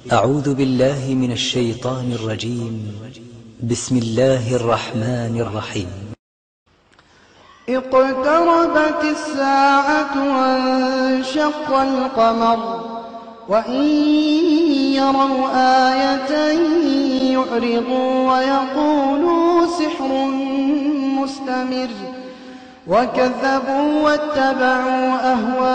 أعوذ بالله من الشيطان الرجيم. بسم الله الرحمن الرحيم. اقتربت الساعة وانشق القمر وإن يروا آية يعرضوا ويقولوا سحر مستمر وكذبوا واتبعوا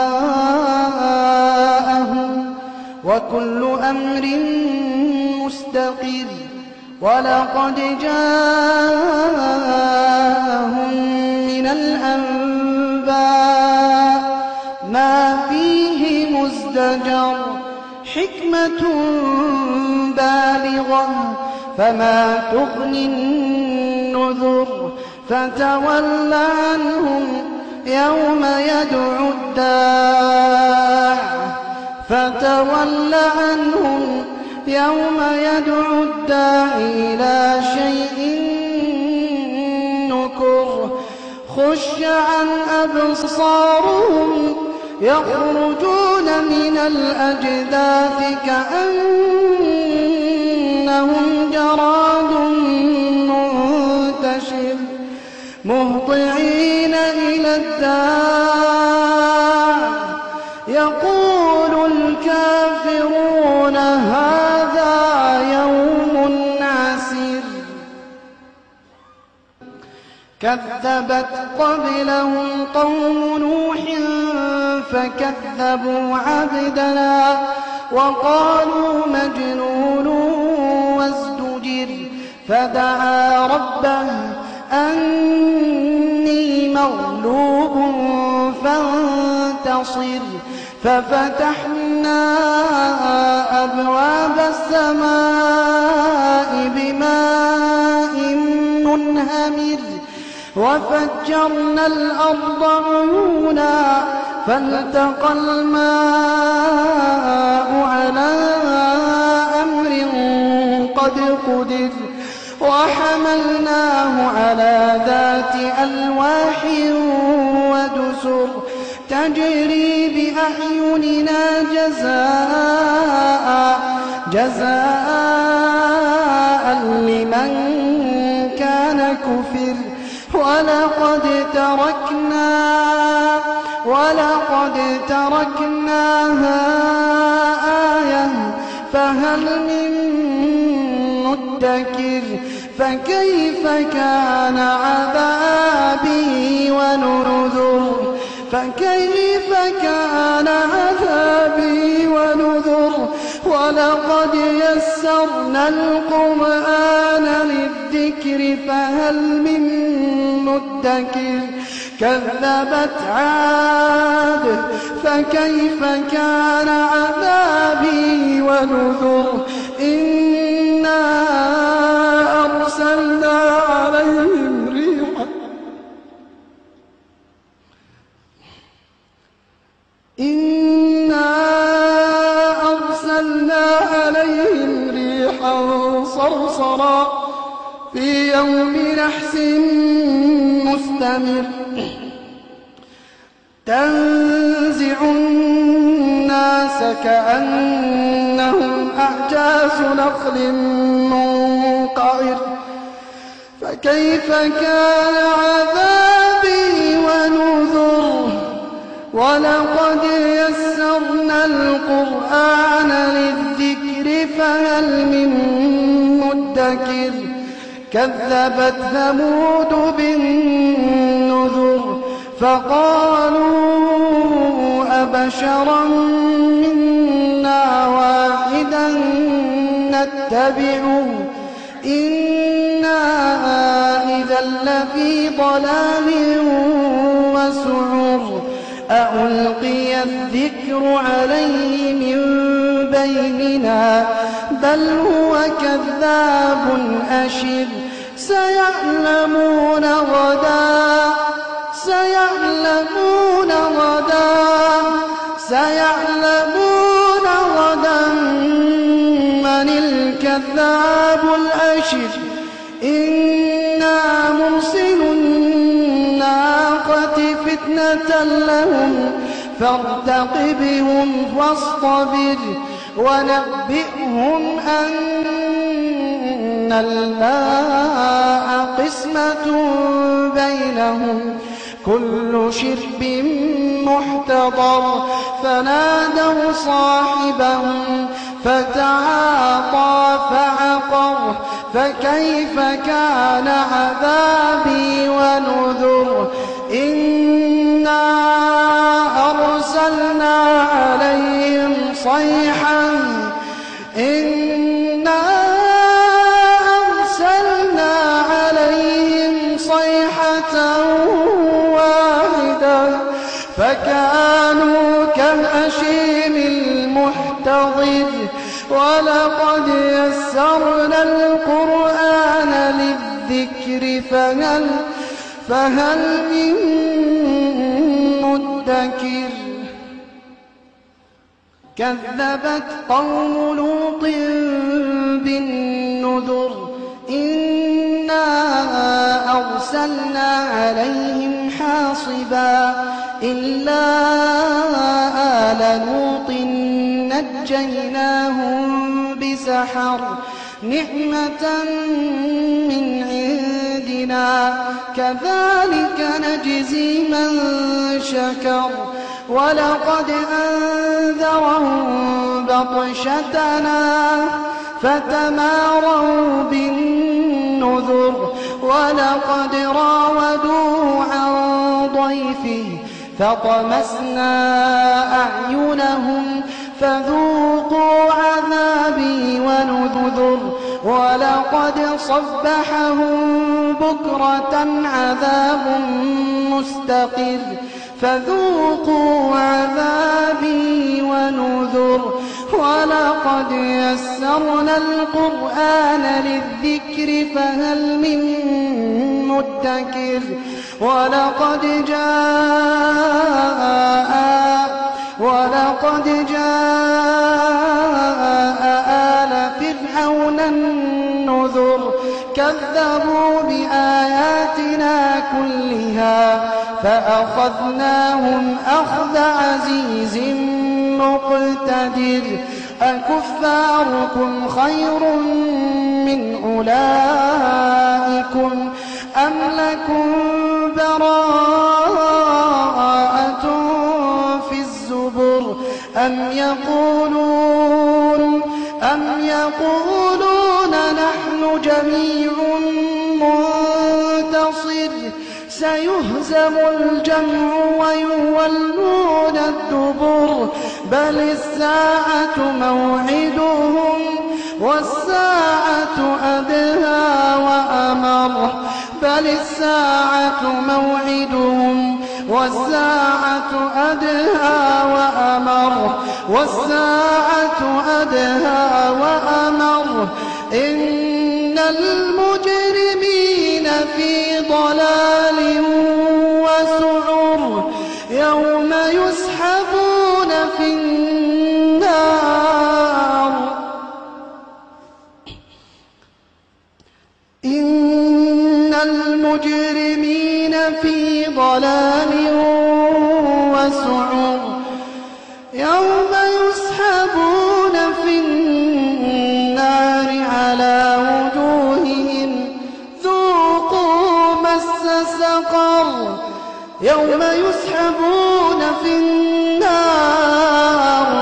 أهواءهم وكل أمر مستقر ولقد جاءهم من الأنباء ما فيه مزدجر حكمة بالغة فما تغني النذر فتول عنهم يوم يدعو الداعي إلى شيء نكر خش عن أبصارهم يخرجون من الأجداث كأنهم جراد منتشر مهطعين إلى الداع يقول الكافرون هذا يوم عسير كذبت قبلهم قوم نوح فكذبوا عبدنا وقالوا مجنون وازدجر فدعا ربه أني مغلوب فانتصر ففتحنا أبواب السماء بماء منهمر وفجرنا الأرض عيونا فالتقى الماء على أمر قد قدر وحملناه على ذات ألواح ودسر تجري بأعيننا جزاء لمن كان كفر ولقد تركناها آية فهل من مدكر فكيف كان عذابي ونذر ولقد يسرنا القرآن للذكر فهل من مدكر كذبت عاد فكيف كان عذابي ونذر إنا أرسلنا عليهم ريحا صرصرا في يوم نحس مستمر تنزع الناس كأنهم أعجاز نخل منقعر فكيف كان عذابي ونذر ولقد يسرنا القرآن للذكر فهل من مدكر كذبت ثمود بالنذر فقالوا أبشرا منا واحدا نتبعه إنا إذا لفي ضلال وسعر ألقي الذكر عليه من بيننا بل هو كذاب أشر سيعلمون غدا من الكذاب الأشر إنا مرسل الناقة فتنة لهم فارتقبهم واصطبر ونبئهم أن الماء قسمة بينهم كل شرب محتضر فنادوا صاحبهم فتعاطى فعقر فكيف كان عذابي ونذر إنا أرسلنا عليهم صيحة واحدة فكانوا كهشيم المحتضر ولقد يسرنا القرآن للذكر فهل من مدكر كذبت قوم لوط بالنذر إنا أرسلنا عليهم حاصبا إلا آل لوط نجيناهم بسحر نعمة من عندنا كذلك نجزي من شكر ولقد أنذرهم بطشتنا فتماروا بالنذر ولقد راودوه عن ضيفه فطمسنا أعينهم فذوقوا عذابي ونذر ولقد صبحهم بكرة عذاب مستقر فذوقوا عذابي ونذر ولقد يسرنا القرآن للذكر فهل من مدكر ولقد جاء آل فرعون النذر كذبوا بآياتنا كلها فأخذناهم أخذ عزيز مقتدر أكفاركم خير من أولئكم أم لكم براءة في الزبر أم يقولون نحن جميع منتصر سيهزم الجمع ويولون الدبر بل الساعة موعدهم والساعة أدهى وأمر بل الساعة موعدهم والساعة أدهى وأمر إن المجرمين في ضلال وسعر يوم يسحبون في النار إن المجرمين في ضلال وسعر يوم يسحبون في النار على وجوههم ذوقوا مس سقر يوم يسحبون في النار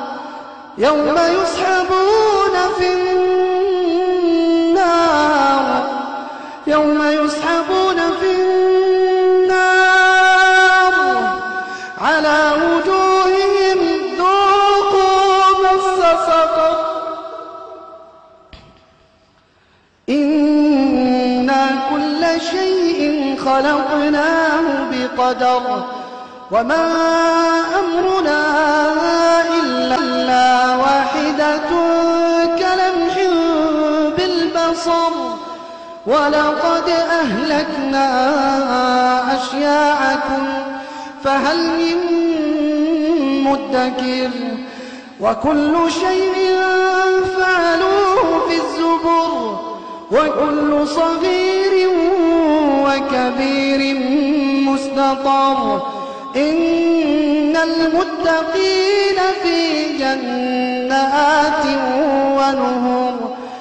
على وجوههم ذوقوا مس سقر إنا كل شيء خلقناه بقدر وما أمرنا إلا واحدة كلمح بالبصر ولقد أهلكنا أشياعكم فهل من مدكر وكل شيء فعلوه في الزبر وكل صغير وكبير مستطر إن المتقين في جنات ونهر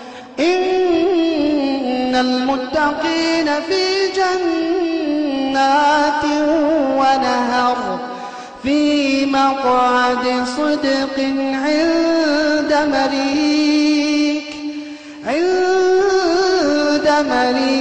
إن المتقين في جنات ونهر في مقعد صدق عند مليك